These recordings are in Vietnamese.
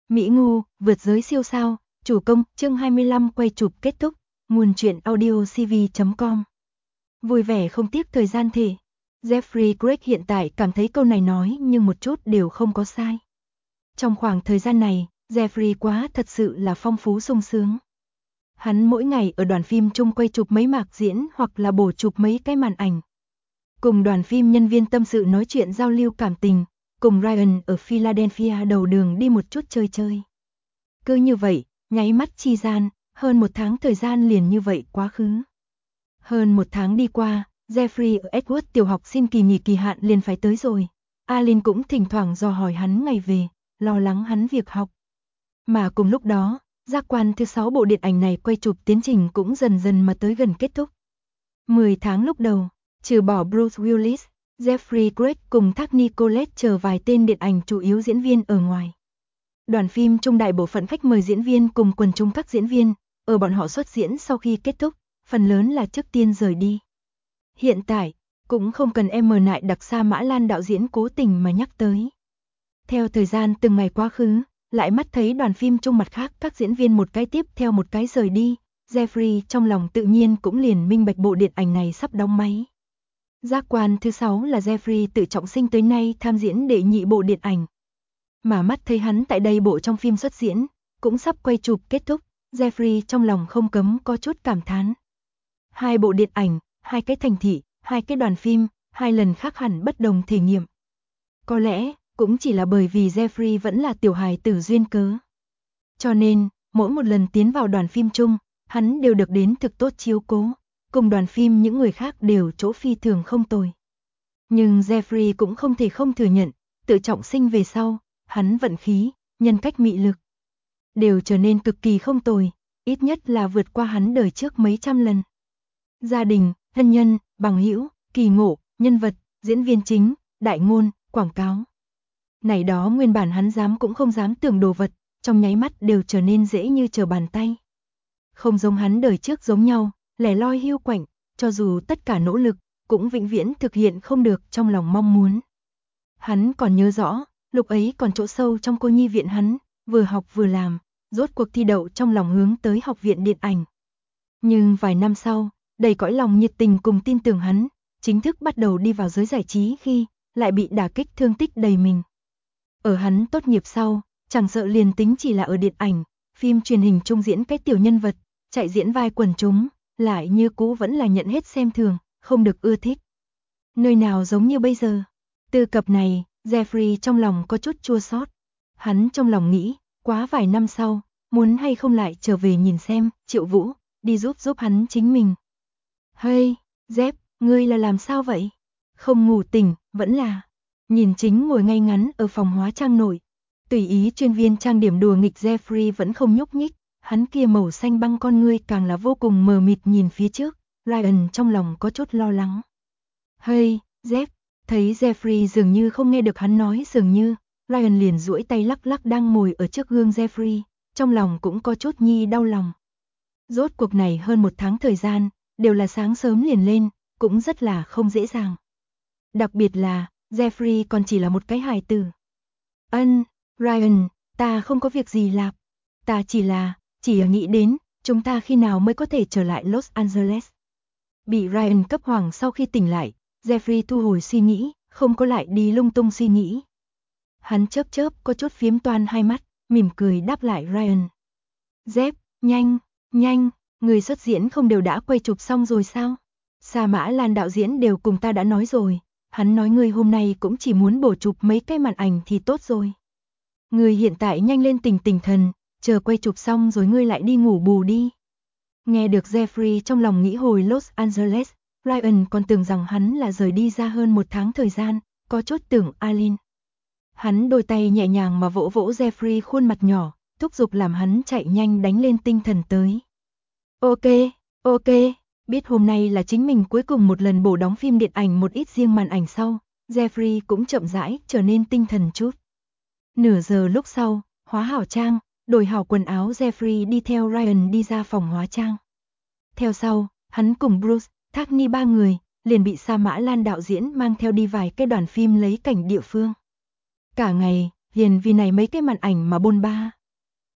Mỹ Ngu, vượt giới siêu sao, chủ công, chương 25 quay chụp kết thúc, nguồn truyện audio cv.com. Vui vẻ không tiếc thời gian thể. Jeffrey Craig hiện tại cảm thấy câu này nói nhưng một chút đều không có sai. Trong khoảng thời gian này, Jeffrey quá thật sự là phong phú sung sướng. Hắn mỗi ngày ở đoàn phim chung quay chụp mấy mạc diễn hoặc là bổ chụp mấy cái màn ảnh. Cùng đoàn phim nhân viên tâm sự nói chuyện giao lưu cảm tình, cùng Ryan ở Philadelphia đầu đường đi một chút chơi chơi. Cứ như vậy, nháy mắt chi gian, hơn một tháng thời gian liền như vậy quá khứ. Hơn một tháng đi qua, Jeffrey ở Edward tiểu học xin kỳ nghỉ kỳ hạn liền phải tới rồi. Alin cũng thỉnh thoảng dò hỏi hắn ngày về, lo lắng hắn việc học. Mà cùng lúc đó, giác quan thứ 6 bộ điện ảnh này quay chụp tiến trình cũng dần dần mà tới gần kết thúc. 10 tháng lúc đầu, trừ bỏ Bruce Willis, Jeffrey Craig cùng Thác Nicolet chờ vài tên điện ảnh chủ yếu diễn viên ở ngoài. Đoàn phim trung đại bộ phận khách mời diễn viên cùng quần chúng các diễn viên, ở bọn họ xuất diễn sau khi kết thúc, phần lớn là trước tiên rời đi. Hiện tại, cũng không cần em nại đặc Sa Mã Lan đạo diễn cố tình mà nhắc tới. Theo thời gian từng ngày quá khứ, lại mắt thấy đoàn phim chung mặt khác các diễn viên một cái tiếp theo một cái rời đi, Jeffrey trong lòng tự nhiên cũng liền minh bạch bộ điện ảnh này sắp đóng máy. Giác quan thứ 6 là Jeffrey tự trọng sinh tới nay tham diễn đệ nhị bộ điện ảnh. Mà mắt thấy hắn tại đây bộ trong phim xuất diễn, cũng sắp quay chụp kết thúc, Jeffrey trong lòng không cấm có chút cảm thán. Hai bộ điện ảnh, hai cái thành thị, hai cái đoàn phim, hai lần khác hẳn bất đồng thể nghiệm. Có lẽ, cũng chỉ là bởi vì Jeffrey vẫn là tiểu hài tử duyên cớ. Cho nên, mỗi một lần tiến vào đoàn phim chung, hắn đều được đến thực tốt chiếu cố, cùng đoàn phim những người khác đều chỗ phi thường không tồi. Nhưng Jeffrey cũng không thể không thừa nhận, tự trọng sinh về sau, hắn vận khí, nhân cách mị lực đều trở nên cực kỳ không tồi, ít nhất là vượt qua hắn đời trước mấy trăm lần. Gia đình, thân nhân, bằng hữu, kỳ ngộ, nhân vật, diễn viên chính, đại ngôn, quảng cáo. Này đó nguyên bản hắn dám cũng không dám tưởng đồ vật, trong nháy mắt đều trở nên dễ như trở bàn tay. Không giống hắn đời trước giống nhau, lẻ loi hiu quạnh, cho dù tất cả nỗ lực, cũng vĩnh viễn thực hiện không được trong lòng mong muốn. Hắn còn nhớ rõ, lúc ấy còn chỗ sâu trong cô nhi viện hắn, vừa học vừa làm, rốt cuộc thi đậu trong lòng hướng tới học viện điện ảnh. Nhưng vài năm sau, đầy cõi lòng nhiệt tình cùng tin tưởng hắn, chính thức bắt đầu đi vào giới giải trí khi, lại bị đả kích thương tích đầy mình. Ở hắn tốt nghiệp sau, chẳng sợ liền tính chỉ là ở điện ảnh, phim truyền hình trung diễn cái tiểu nhân vật, chạy diễn vai quần chúng, lại như cũ vẫn là nhận hết xem thường, không được ưa thích. Nơi nào giống như bây giờ. Từ cập này, Jeffrey trong lòng có chút chua xót. Hắn trong lòng nghĩ, quá vài năm sau, muốn hay không lại trở về nhìn xem, Triệu Vũ, đi giúp hắn chính mình. Hey, Jeff, ngươi là làm sao vậy? Không ngủ tỉnh, vẫn là. Nhìn chính ngồi ngay ngắn ở phòng hóa trang nội. Tùy ý chuyên viên trang điểm đùa nghịch Jeffrey vẫn không nhúc nhích, hắn kia màu xanh băng con ngươi càng là vô cùng mờ mịt nhìn phía trước, Ryan trong lòng có chút lo lắng. Hey, Jeff, thấy Jeffrey dường như không nghe được hắn nói dường như, Ryan liền duỗi tay lắc lắc đang ngồi ở trước gương Jeffrey, trong lòng cũng có chút nhi đau lòng. Rốt cuộc này hơn một tháng thời gian, đều là sáng sớm liền lên, cũng rất là không dễ dàng. Đặc biệt là, Jeffrey còn chỉ là một cái hài tử. Ryan, ta không có việc gì lạp. Ta chỉ nghĩ đến, chúng ta khi nào mới có thể trở lại Los Angeles. Bị Ryan cấp hoàng sau khi tỉnh lại, Jeffrey thu hồi suy nghĩ, không có lại đi lung tung suy nghĩ. Hắn chớp có chút phiếm toan hai mắt, mỉm cười đáp lại Ryan. Jeff, nhanh, người xuất diễn không đều đã quay chụp xong rồi sao? Sa Mã Lan đạo diễn đều cùng ta đã nói rồi, hắn nói ngươi hôm nay cũng chỉ muốn bổ chụp mấy cái màn ảnh thì tốt rồi. Ngươi hiện tại nhanh lên tỉnh thần, chờ quay chụp xong rồi ngươi lại đi ngủ bù đi. Nghe được Jeffrey trong lòng nghĩ hồi Los Angeles, Ryan còn tưởng rằng hắn là rời đi ra hơn một tháng thời gian, có chút tưởng Alin. Hắn đôi tay nhẹ nhàng mà vỗ vỗ Jeffrey khuôn mặt nhỏ, thúc giục làm hắn chạy nhanh đánh lên tinh thần tới. Ok, biết hôm nay là chính mình cuối cùng một lần bổ đóng phim điện ảnh một ít riêng màn ảnh sau, Jeffrey cũng chậm rãi trở nên tinh thần chút. Nửa giờ lúc sau, hóa hảo trang, đổi hảo quần áo Jeffrey đi theo Ryan đi ra phòng hóa trang. Theo sau, hắn cùng Bruce, Thác Ni ba người, liền bị Sa Mã Lan đạo diễn mang theo đi vài cái đoàn phim lấy cảnh địa phương. Cả ngày, liền vì này mấy cái màn ảnh mà bôn ba.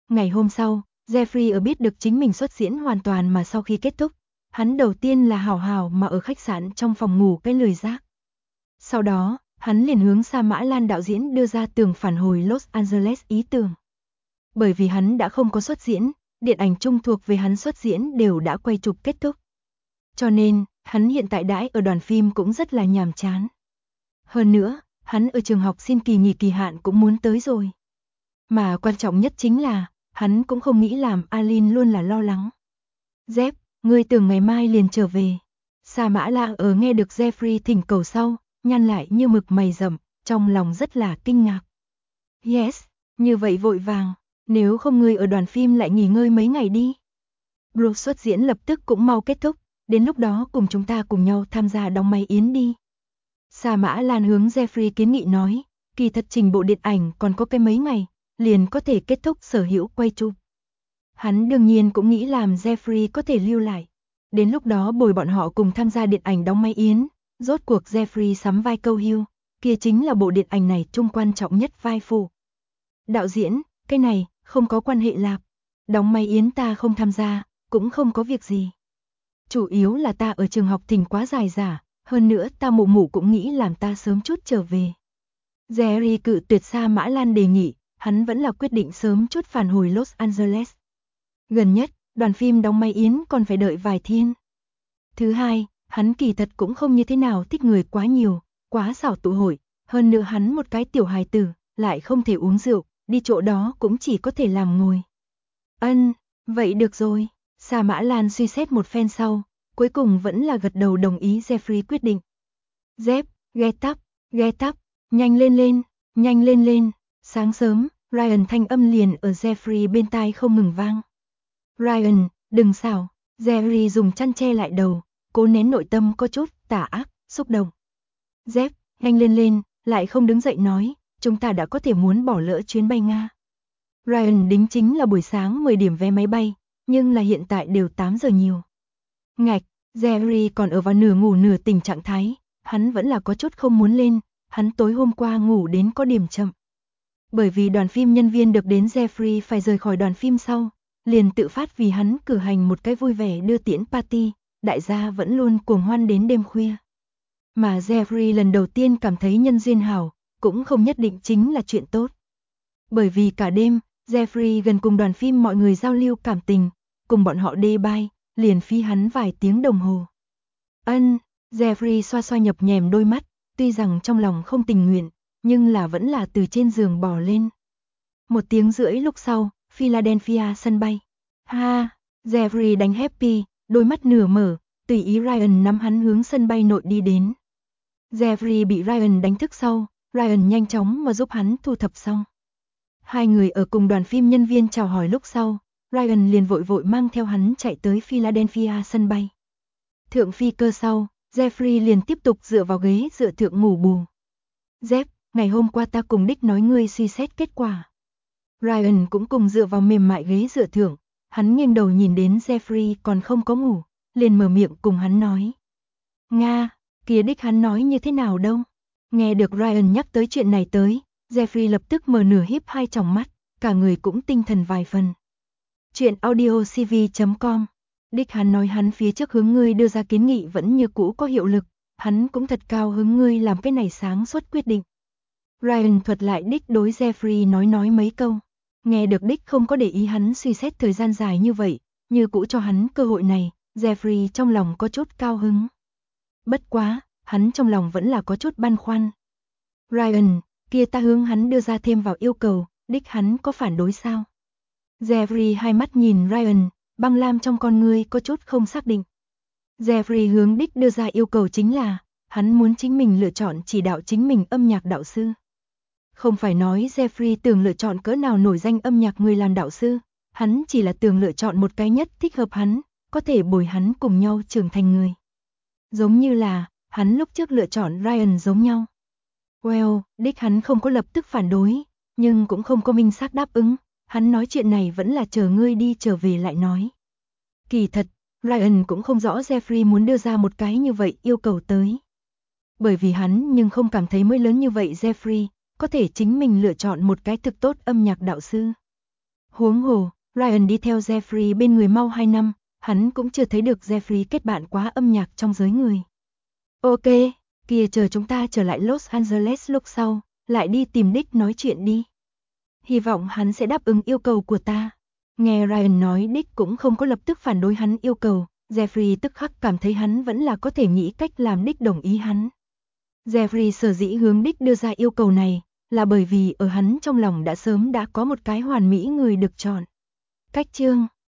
Ngày hôm sau, Jeffrey ở biết được chính mình xuất diễn hoàn toàn mà sau khi kết thúc, hắn đầu tiên là hào hào mà ở khách sạn trong phòng ngủ cái lười giác. Sau đó, hắn liền hướng Sa Mã Lan đạo diễn đưa ra tường phản hồi Los Angeles ý tưởng. Bởi vì hắn đã không có xuất diễn, điện ảnh chung thuộc về hắn xuất diễn đều đã quay chụp kết thúc. Cho nên, hắn hiện tại đãi ở đoàn phim cũng rất là nhàm chán. Hơn nữa, hắn ở trường học xin kỳ nghỉ kỳ hạn cũng muốn tới rồi. Mà quan trọng nhất chính là, hắn cũng không nghĩ làm Alin luôn là lo lắng. Jeff, ngươi tưởng ngày mai liền trở về. Sa Mã Lan ở nghe được Jeffrey thỉnh cầu sau, nhăn lại như mực mày rậm, trong lòng rất là kinh ngạc. Yes, như vậy vội vàng, nếu không ngươi ở đoàn phim lại nghỉ ngơi mấy ngày đi. Bruce xuất diễn lập tức cũng mau kết thúc, đến lúc đó cùng chúng ta cùng nhau tham gia đóng máy yến đi. Sa Mã Lan hướng Jeffrey kiến nghị nói, kỳ thật trình bộ điện ảnh còn có cái mấy ngày, liền có thể kết thúc sở hữu quay chụp. Hắn đương nhiên cũng nghĩ làm Jeffrey có thể lưu lại. Đến lúc đó bồi bọn họ cùng tham gia điện ảnh đóng máy yến, rốt cuộc Jeffrey sắm vai câu Hugh, kia chính là bộ điện ảnh này chung quan trọng nhất vai phụ. Đạo diễn, cái này, không có quan hệ lạp. Đóng máy yến ta không tham gia, cũng không có việc gì. Chủ yếu là ta ở trường học thỉnh quá dài dả, hơn nữa ta mụ mụ cũng nghĩ làm ta sớm chút trở về. Jerry cự tuyệt Sa Mã Lan đề nghị, hắn vẫn là quyết định sớm chút phản hồi Los Angeles. Gần nhất, đoàn phim đóng máy yến còn phải đợi vài thiên. Thứ hai, hắn kỳ thật cũng không như thế nào thích người quá nhiều, quá xảo tụ hội, hơn nữa hắn một cái tiểu hài tử, lại không thể uống rượu, đi chỗ đó cũng chỉ có thể làm ngồi. Vậy được rồi. Sa Mã Lan suy xét một phen sau, cuối cùng vẫn là gật đầu đồng ý Jeffrey quyết định. Jeff, get up, nhanh lên lên. Sáng sớm, Ryan thanh âm liền ở Jeffrey bên tai không ngừng vang. Ryan, đừng xảo. Jerry dùng chăn che lại đầu, cố nén nội tâm có chút tà ác, xúc động. Jeff, nhanh lên, lại không đứng dậy nói, chúng ta đã có thể muốn bỏ lỡ chuyến bay Nga. Ryan đính chính là buổi sáng 10 điểm vé máy bay, nhưng là hiện tại đều 8 giờ nhiều. Ngạch, Jerry còn ở vào nửa ngủ nửa tỉnh trạng thái, hắn vẫn là có chút không muốn lên, hắn tối hôm qua ngủ đến có điểm chậm. Bởi vì đoàn phim nhân viên được đến Jeffrey phải rời khỏi đoàn phim sau, liền tự phát vì hắn cử hành một cái vui vẻ đưa tiễn party, đại gia vẫn luôn cuồng hoan đến đêm khuya. Mà Jeffrey lần đầu tiên cảm thấy nhân duyên hảo, cũng không nhất định chính là chuyện tốt. Bởi vì cả đêm, Jeffrey gần cùng đoàn phim mọi người giao lưu cảm tình, cùng bọn họ đê bai, liền phi hắn vài tiếng đồng hồ. Jeffrey xoa xoa nhập nhèm đôi mắt, tuy rằng trong lòng không tình nguyện, nhưng là vẫn là từ trên giường bò lên. 1 tiếng rưỡi lúc sau, Philadelphia sân bay. Jeffrey đánh happy, đôi mắt nửa mở, tùy ý Ryan nắm hắn hướng sân bay nội đi đến. Jeffrey bị Ryan đánh thức sau, Ryan nhanh chóng mà giúp hắn thu thập xong. Hai người ở cùng đoàn phim nhân viên chào hỏi lúc sau, Ryan liền vội vội mang theo hắn chạy tới Philadelphia sân bay. Thượng phi cơ sau, Jeffrey liền tiếp tục dựa vào ghế dựa thượng ngủ bù. Jeff, ngày hôm qua ta cùng Dick nói ngươi suy xét kết quả. Ryan cũng cùng dựa vào mềm mại ghế dựa thượng, hắn nghiêng đầu nhìn đến Jeffrey còn không có ngủ, liền mở miệng cùng hắn nói. Nga, kia Dick hắn nói như thế nào đâu? Nghe được Ryan nhắc tới chuyện này tới, Jeffrey lập tức mở nửa híp hai tròng mắt, cả người cũng tinh thần vài phần. Chuyện audiocv.com. Dick hắn nói hắn phía trước hướng ngươi đưa ra kiến nghị vẫn như cũ có hiệu lực, hắn cũng thật cao hứng ngươi làm cái này sáng suốt quyết định. Ryan thuật lại Dick đối Jeffrey nói mấy câu. Nghe được Dick không có để ý hắn suy xét thời gian dài như vậy, như cũ cho hắn cơ hội này, Jeffrey trong lòng có chút cao hứng. Bất quá, hắn trong lòng vẫn là có chút băn khoăn. Ryan, kia ta hướng hắn đưa ra thêm vào yêu cầu, Dick hắn có phản đối sao? Jeffrey hai mắt nhìn Ryan, băng lam trong con ngươi có chút không xác định. Jeffrey hướng Dick đưa ra yêu cầu chính là, hắn muốn chính mình lựa chọn chỉ đạo chính mình âm nhạc đạo sư. Không phải nói Jeffrey tưởng lựa chọn cỡ nào nổi danh âm nhạc người làm đạo sư, hắn chỉ là tưởng lựa chọn một cái nhất thích hợp hắn, có thể bồi hắn cùng nhau trưởng thành người. Giống như là, hắn lúc trước lựa chọn Ryan giống nhau. Dick hắn không có lập tức phản đối, nhưng cũng không có minh xác đáp ứng, hắn nói chuyện này vẫn là chờ ngươi đi trở về lại nói. Kỳ thật, Ryan cũng không rõ Jeffrey muốn đưa ra một cái như vậy yêu cầu tới. Bởi vì hắn nhưng không cảm thấy mới lớn như vậy Jeffrey có thể chính mình lựa chọn một cái thực tốt âm nhạc đạo sư. Huống hồ, Ryan đi theo Jeffrey bên người mau 2 năm, hắn cũng chưa thấy được Jeffrey kết bạn quá âm nhạc trong giới người. Ok, kìa chờ chúng ta trở lại Los Angeles lúc sau, lại đi tìm Dick nói chuyện đi. Hy vọng hắn sẽ đáp ứng yêu cầu của ta. Nghe Ryan nói Dick cũng không có lập tức phản đối hắn yêu cầu, Jeffrey tức khắc cảm thấy hắn vẫn là có thể nghĩ cách làm Dick đồng ý hắn. Jeffrey sở dĩ hướng Dick đưa ra yêu cầu này, là bởi vì ở hắn trong lòng đã sớm có một cái hoàn mỹ người được chọn. Cách chương